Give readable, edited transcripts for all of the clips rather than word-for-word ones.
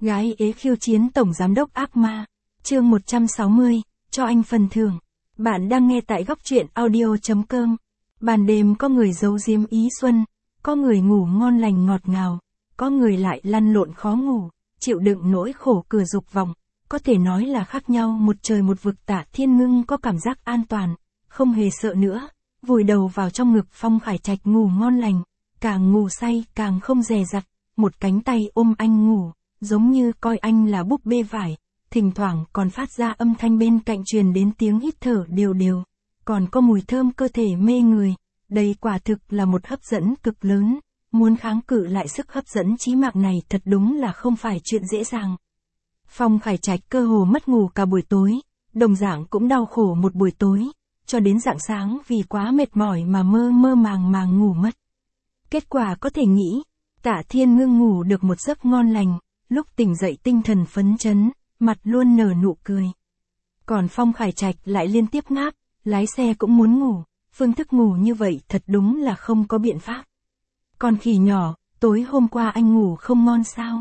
Gái ế khiêu chiến tổng giám đốc ác ma. Chương 160, cho anh phần thưởng. Bạn đang nghe tại góc truyện audio.com. Ban đêm có người giấu giếm ý xuân, có người ngủ ngon lành ngọt ngào, có người lại lăn lộn khó ngủ, chịu đựng nỗi khổ cửa dục vọng. Có thể nói là khác nhau một trời một vực. Tả Thiên Ngưng có cảm giác an toàn, không hề sợ nữa, vùi đầu vào trong ngực Phong Khải Trạch ngủ ngon lành, càng ngủ say càng không dè dặt, một cánh tay ôm anh ngủ, giống như coi anh là búp bê vải, thỉnh thoảng còn phát ra âm thanh bên cạnh truyền đến tiếng hít thở đều đều, còn có mùi thơm cơ thể mê người, đây quả thực là một hấp dẫn cực lớn, muốn kháng cự lại sức hấp dẫn chí mạng này thật đúng là không phải chuyện dễ dàng. Phong Khải Trạch cơ hồ mất ngủ cả buổi tối, đồng dạng cũng đau khổ một buổi tối, cho đến rạng sáng vì quá mệt mỏi mà mơ mơ màng màng ngủ mất. Kết quả có thể nghĩ, Tả Thiên Ngưng ngủ được một giấc ngon lành, lúc tỉnh dậy tinh thần phấn chấn, mặt luôn nở nụ cười. Còn Phong Khải Trạch lại liên tiếp ngáp, lái xe cũng muốn ngủ, phương thức ngủ như vậy thật đúng là không có biện pháp. Con khỉ nhỏ, tối hôm qua anh ngủ không ngon sao?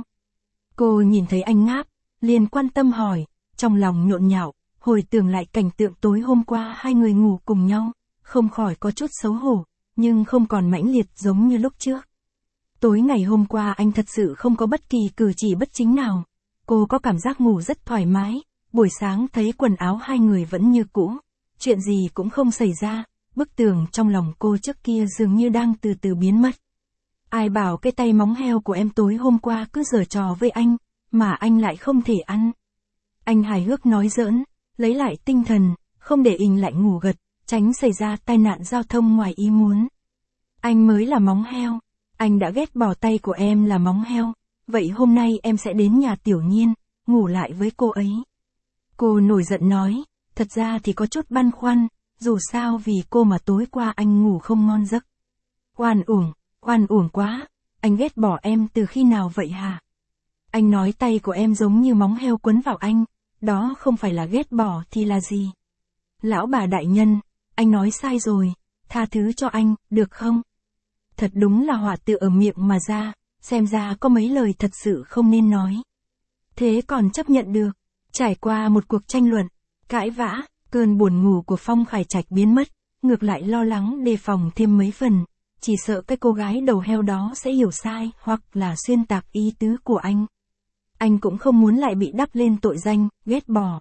Cô nhìn thấy anh ngáp, liền quan tâm hỏi, trong lòng nhộn nhạo, hồi tưởng lại cảnh tượng tối hôm qua hai người ngủ cùng nhau, không khỏi có chút xấu hổ, nhưng không còn mãnh liệt giống như lúc trước. Tối ngày hôm qua anh thật sự không có bất kỳ cử chỉ bất chính nào. Cô có cảm giác ngủ rất thoải mái, buổi sáng thấy quần áo hai người vẫn như cũ, chuyện gì cũng không xảy ra, bức tường trong lòng cô trước kia dường như đang từ từ biến mất. Ai bảo cái tay móng heo của em tối hôm qua cứ giở trò với anh, mà anh lại không thể ăn. Anh hài hước nói giỡn, lấy lại tinh thần, không để ình lại ngủ gật, tránh xảy ra tai nạn giao thông ngoài ý muốn. Anh mới là móng heo, anh đã ghét bỏ tay của em là móng heo, vậy hôm nay em sẽ đến nhà Tiểu Nhiên, ngủ lại với cô ấy. Cô nổi giận nói, thật ra thì có chút băn khoăn, dù sao vì cô mà tối qua anh ngủ không ngon giấc. Oan uổng quá, anh ghét bỏ em từ khi nào vậy hả? Anh nói tay của em giống như móng heo quấn vào anh, đó không phải là ghét bỏ thì là gì? Lão bà đại nhân, anh nói sai rồi, tha thứ cho anh, được không? Thật đúng là họa tự ở miệng mà ra, xem ra có mấy lời thật sự không nên nói. Thế còn chấp nhận được, trải qua một cuộc tranh luận, cãi vã, cơn buồn ngủ của Phong Khải Trạch biến mất, ngược lại lo lắng đề phòng thêm mấy phần, chỉ sợ cái cô gái đầu heo đó sẽ hiểu sai hoặc là xuyên tạc ý tứ của anh. Anh cũng không muốn lại bị đắp lên tội danh, ghét bỏ.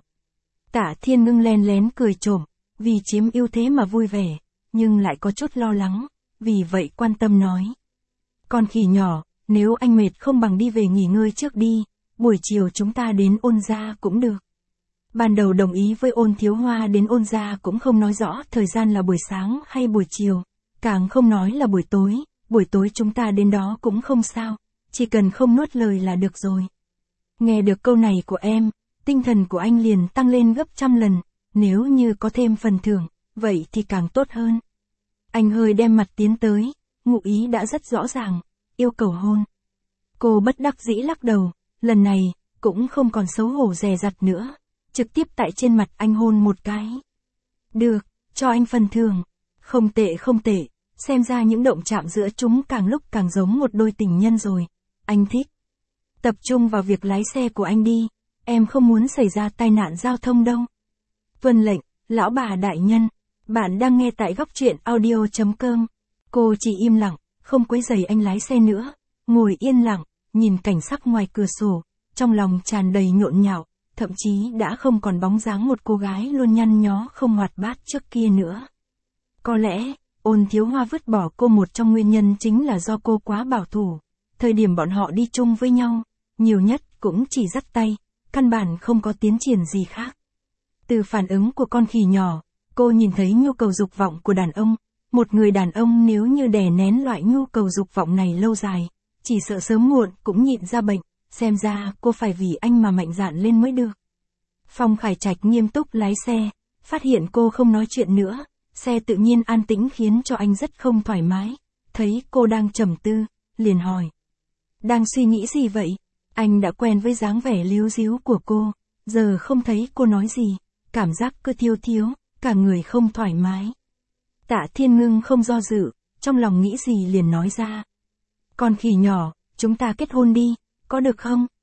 Tả Thiên Ngưng len lén cười trộm, vì chiếm ưu thế mà vui vẻ, nhưng lại có chút lo lắng, vì vậy quan tâm nói. Con khỉ nhỏ, nếu anh mệt không bằng đi về nghỉ ngơi trước đi, buổi chiều chúng ta đến Ôn gia cũng được. Ban đầu đồng ý với Ôn Thiếu Hoa đến Ôn gia cũng không nói rõ thời gian là buổi sáng hay buổi chiều, càng không nói là buổi tối chúng ta đến đó cũng không sao, chỉ cần không nuốt lời là được rồi. Nghe được câu này của em, tinh thần của anh liền tăng lên gấp trăm lần, nếu như có thêm phần thưởng, vậy thì càng tốt hơn. Anh hơi đem mặt tiến tới, ngụ ý đã rất rõ ràng, yêu cầu hôn. Cô bất đắc dĩ lắc đầu, lần này, cũng không còn xấu hổ dè dặt nữa, trực tiếp tại trên mặt anh hôn một cái. Được, cho anh phần thưởng, không tệ, xem ra những động chạm giữa chúng càng lúc càng giống một đôi tình nhân rồi, anh thích. Tập trung vào việc lái xe của anh đi, em không muốn xảy ra tai nạn giao thông đâu. Tuân lệnh, lão bà đại nhân. Bạn đang nghe tại góc truyện audio.com. Cô chỉ im lặng, không quấy rầy anh lái xe nữa, ngồi yên lặng, nhìn cảnh sắc ngoài cửa sổ, trong lòng tràn đầy nhộn nhạo, thậm chí đã không còn bóng dáng một cô gái luôn nhăn nhó không hoạt bát trước kia nữa. Có lẽ, Ôn Thiếu Hoa vứt bỏ cô một trong nguyên nhân chính là do cô quá bảo thủ. Thời điểm bọn họ đi chung với nhau, nhiều nhất cũng chỉ dắt tay, căn bản không có tiến triển gì khác. Từ phản ứng của con khỉ nhỏ, cô nhìn thấy nhu cầu dục vọng của đàn ông, một người đàn ông nếu như đè nén loại nhu cầu dục vọng này lâu dài, chỉ sợ sớm muộn cũng nhịn ra bệnh, xem ra cô phải vì anh mà mạnh dạn lên mới được. Phong Khải Trạch nghiêm túc lái xe, phát hiện cô không nói chuyện nữa, xe tự nhiên an tĩnh khiến cho anh rất không thoải mái, thấy cô đang trầm tư, liền hỏi. Đang suy nghĩ gì vậy? Anh đã quen với dáng vẻ líu ríu của cô, giờ không thấy cô nói gì, cảm giác cứ thiêu thiếu, cả người không thoải mái. Tạ Thiên Ngưng không do dự, trong lòng nghĩ gì liền nói ra. Con khỉ nhỏ, chúng ta kết hôn đi, có được không?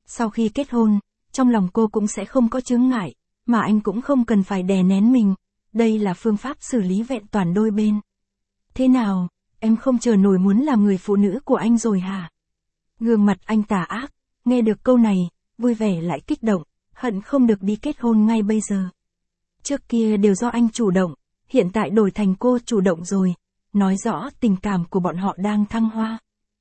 Sau khi kết hôn, trong lòng cô cũng sẽ không có chướng ngại, mà anh cũng không cần phải đè nén mình. Đây là phương pháp xử lý vẹn toàn đôi bên. Thế nào, em không chờ nổi muốn làm người phụ nữ của anh rồi hả? Gương mặt anh tà ác, nghe được câu này, vui vẻ lại kích động, hận không được đi kết hôn ngay bây giờ. Trước kia đều do anh chủ động, hiện tại đổi thành cô chủ động rồi, nói rõ tình cảm của bọn họ đang thăng hoa.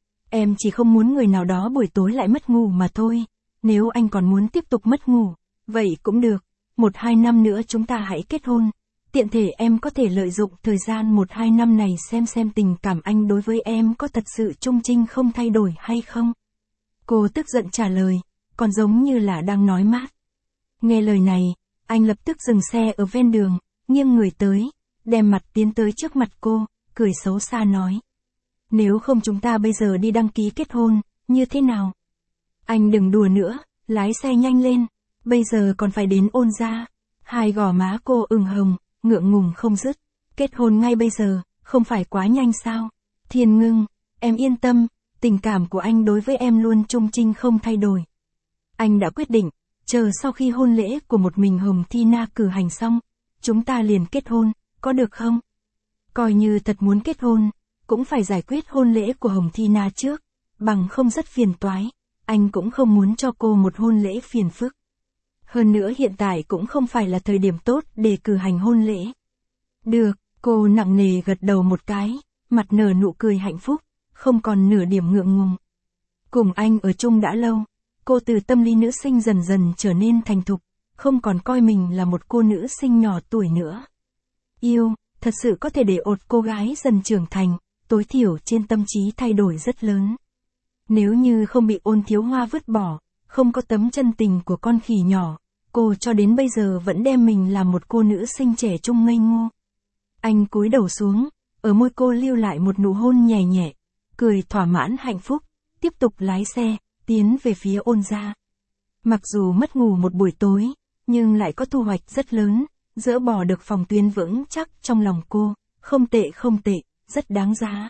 Em chỉ không muốn người nào đó buổi tối lại mất ngủ mà thôi, nếu anh còn muốn tiếp tục mất ngủ, vậy cũng được, 1-2 năm nữa chúng ta hãy kết hôn. Tiện thể em có thể lợi dụng thời gian 1-2 năm này xem tình cảm anh đối với em có thật sự trung trinh không thay đổi hay không. Cô tức giận trả lời, còn giống như là đang nói mát. Nghe lời này, anh lập tức dừng xe ở ven đường, nghiêng người tới, đem mặt tiến tới trước mặt cô, cười xấu xa nói. Nếu không chúng ta bây giờ đi đăng ký kết hôn, như thế nào? Anh đừng đùa nữa, lái xe nhanh lên, bây giờ còn phải đến Ôn gia. Hai gò má cô ửng hồng, ngượng ngùng không dứt. Kết hôn ngay bây giờ, không phải quá nhanh sao? Thiên Ngưng, em yên tâm, tình cảm của anh đối với em luôn trung trinh không thay đổi. Anh đã quyết định, chờ sau khi hôn lễ của một mình Hồng Thi Na cử hành xong, chúng ta liền kết hôn, có được không? Coi như thật muốn kết hôn, cũng phải giải quyết hôn lễ của Hồng Thi Na trước, bằng không rất phiền toái, anh cũng không muốn cho cô một hôn lễ phiền phức. Hơn nữa hiện tại cũng không phải là thời điểm tốt để cử hành hôn lễ. Được, cô nặng nề gật đầu một cái, mặt nở nụ cười hạnh phúc, không còn nửa điểm ngượng ngùng. Cùng anh ở chung đã lâu, cô từ tâm lý nữ sinh dần dần trở nên thành thục, không còn coi mình là một cô nữ sinh nhỏ tuổi nữa. Yêu, thật sự có thể để ột cô gái dần trưởng thành, tối thiểu trên tâm trí thay đổi rất lớn. Nếu như không bị Ôn Thiếu Hoa vứt bỏ, không có tấm chân tình của con khỉ nhỏ, cô cho đến bây giờ vẫn đem mình làm một cô nữ sinh trẻ trung ngây ngô. Anh cúi đầu xuống, ở môi cô lưu lại một nụ hôn nhẹ nhẹ, cười thỏa mãn hạnh phúc, tiếp tục lái xe, tiến về phía Ôn gia. Mặc dù mất ngủ một buổi tối, nhưng lại có thu hoạch rất lớn, dỡ bỏ được phòng tuyến vững chắc trong lòng cô, không tệ, rất đáng giá.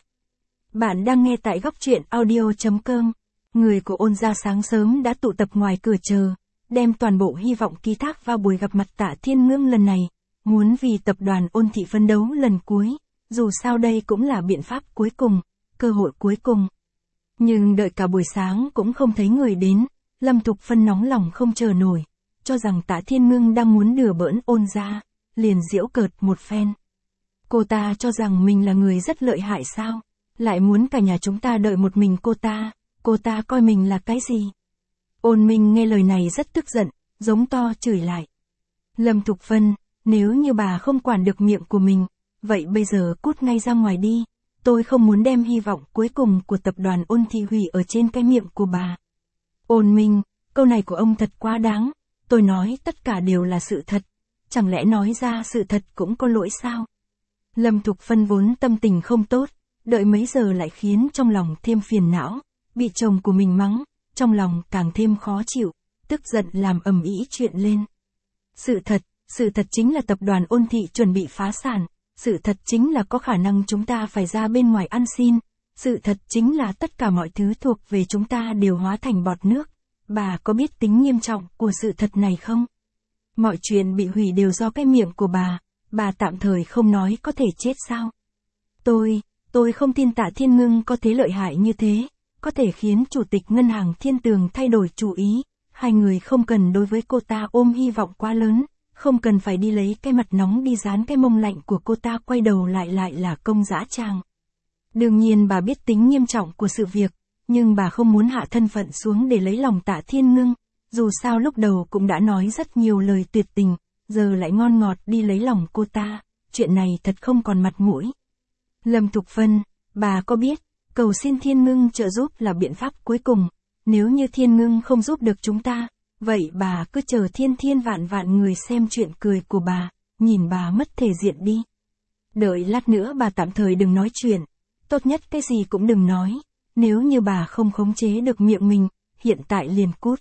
Bạn đang nghe tại góc truyện audio.com. Người của Ôn gia sáng sớm đã tụ tập ngoài cửa chờ, đem toàn bộ hy vọng ký thác vào buổi gặp mặt Tạ Thiên Ngưng lần này, muốn vì tập đoàn Ôn thị phấn đấu lần cuối, dù sao đây cũng là biện pháp cuối cùng, cơ hội cuối cùng. Nhưng đợi cả buổi sáng cũng không thấy người đến, Lâm Thục Phân nóng lòng không chờ nổi, cho rằng Tạ Thiên Ngưng đang muốn đùa bỡn Ôn gia, liền giễu cợt một phen. Cô ta cho rằng mình là người rất lợi hại sao, lại muốn cả nhà chúng ta đợi một mình cô ta coi mình là cái gì? Ôn Minh nghe lời này rất tức giận, giống to chửi lại. Lâm Thục Phân, nếu như bà không quản được miệng của mình, vậy bây giờ cút ngay ra ngoài đi, tôi không muốn đem hy vọng cuối cùng của tập đoàn Ôn thị hủy ở trên cái miệng của bà. Ôn Minh, câu này của ông thật quá đáng, tôi nói tất cả đều là sự thật, chẳng lẽ nói ra sự thật cũng có lỗi sao? Lâm Thục Phân vốn tâm tình không tốt, đợi mấy giờ lại khiến trong lòng thêm phiền não, bị chồng của mình mắng, trong lòng càng thêm khó chịu, tức giận làm ầm ĩ chuyện lên. Sự thật chính là tập đoàn Ôn thị chuẩn bị phá sản, sự thật chính là có khả năng chúng ta phải ra bên ngoài ăn xin, sự thật chính là tất cả mọi thứ thuộc về chúng ta đều hóa thành bọt nước. Bà có biết tính nghiêm trọng của sự thật này không? Mọi chuyện bị hủy đều do cái miệng của bà tạm thời không nói có thể chết sao? Tôi không tin Tạ Thiên Ngưng có thế lợi hại như thế, có thể khiến Chủ tịch Ngân hàng Thiên Tường thay đổi chủ ý, hai người không cần đối với cô ta ôm hy vọng quá lớn, không cần phải đi lấy cái mặt nóng đi dán cái mông lạnh của cô ta quay đầu lại là công dã tràng. Đương nhiên bà biết tính nghiêm trọng của sự việc, nhưng bà không muốn hạ thân phận xuống để lấy lòng Tạ Thiên Ngưng, dù sao lúc đầu cũng đã nói rất nhiều lời tuyệt tình, giờ lại ngon ngọt đi lấy lòng cô ta, chuyện này thật không còn mặt mũi. Lâm Thục Phân, bà có biết, cầu xin Thiên Ngưng trợ giúp là biện pháp cuối cùng, nếu như Thiên Ngưng không giúp được chúng ta, vậy bà cứ chờ thiên vạn người xem chuyện cười của bà, nhìn bà mất thể diện đi. Đợi lát nữa bà tạm thời đừng nói chuyện, tốt nhất cái gì cũng đừng nói, nếu như bà không khống chế được miệng mình, hiện tại liền cút.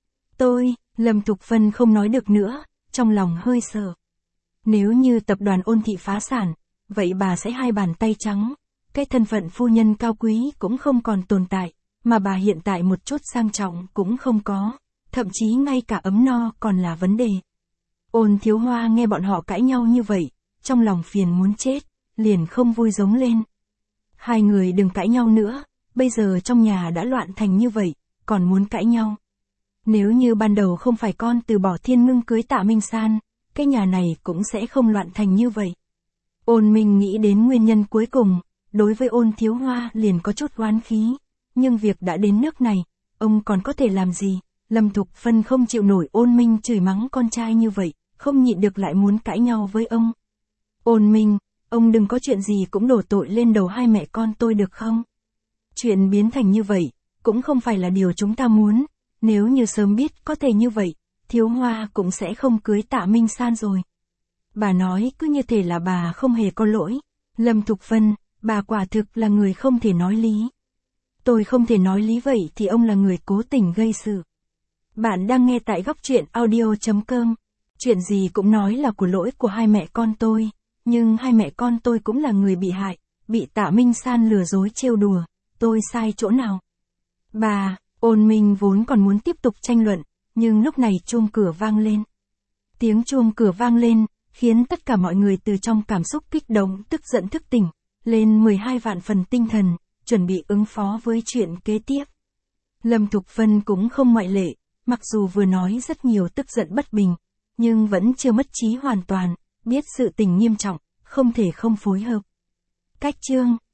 Lâm Thục Phân không nói được nữa, trong lòng hơi sợ. Nếu như tập đoàn Ôn thị phá sản, vậy bà sẽ hai bàn tay trắng, cái thân phận phu nhân cao quý cũng không còn tồn tại, mà bà hiện tại một chút sang trọng cũng không có, thậm chí ngay cả ấm no còn là vấn đề. Ôn Thiếu Hoa nghe bọn họ cãi nhau như vậy, trong lòng phiền muốn chết, liền không vui giống lên. Hai người đừng cãi nhau nữa, bây giờ trong nhà đã loạn thành như vậy, còn muốn cãi nhau. Nếu như ban đầu không phải con từ bỏ Thiên Ngưng cưới Tạ Minh San, cái nhà này cũng sẽ không loạn thành như vậy. Ôn Minh nghĩ đến nguyên nhân cuối cùng, đối với Ôn Thiếu Hoa liền có chút oán khí, nhưng việc đã đến nước này, ông còn có thể làm gì? Lâm Thục Phân không chịu nổi Ôn Minh chửi mắng con trai như vậy, không nhịn được lại muốn cãi nhau với ông. Ôn Minh, ông đừng có chuyện gì cũng đổ tội lên đầu hai mẹ con tôi được không? Chuyện biến thành như vậy, cũng không phải là điều chúng ta muốn, nếu như sớm biết có thể như vậy, Thiếu Hoa cũng sẽ không cưới Tạ Minh San rồi. Bà nói cứ như thể là bà không hề có lỗi. Lâm Thục Phân, bà quả thực là người không thể nói lý. Tôi không thể nói lý vậy thì ông là người cố tình gây sự. Bạn đang nghe tại góc truyện audio.com. Chuyện gì cũng nói là của lỗi của hai mẹ con tôi, nhưng hai mẹ con tôi cũng là người bị hại, bị Tạ Minh San lừa dối trêu đùa, tôi sai chỗ nào? Bà, Ôn Minh vốn còn muốn tiếp tục tranh luận, nhưng lúc này chuông cửa vang lên. Tiếng chuông cửa vang lên, khiến tất cả mọi người từ trong cảm xúc kích động tức giận thức tỉnh, lên 12 vạn phần tinh thần, chuẩn bị ứng phó với chuyện kế tiếp. Lâm Thục Phân cũng không ngoại lệ, mặc dù vừa nói rất nhiều tức giận bất bình, nhưng vẫn chưa mất trí hoàn toàn, biết sự tình nghiêm trọng, không thể không phối hợp. Cách chương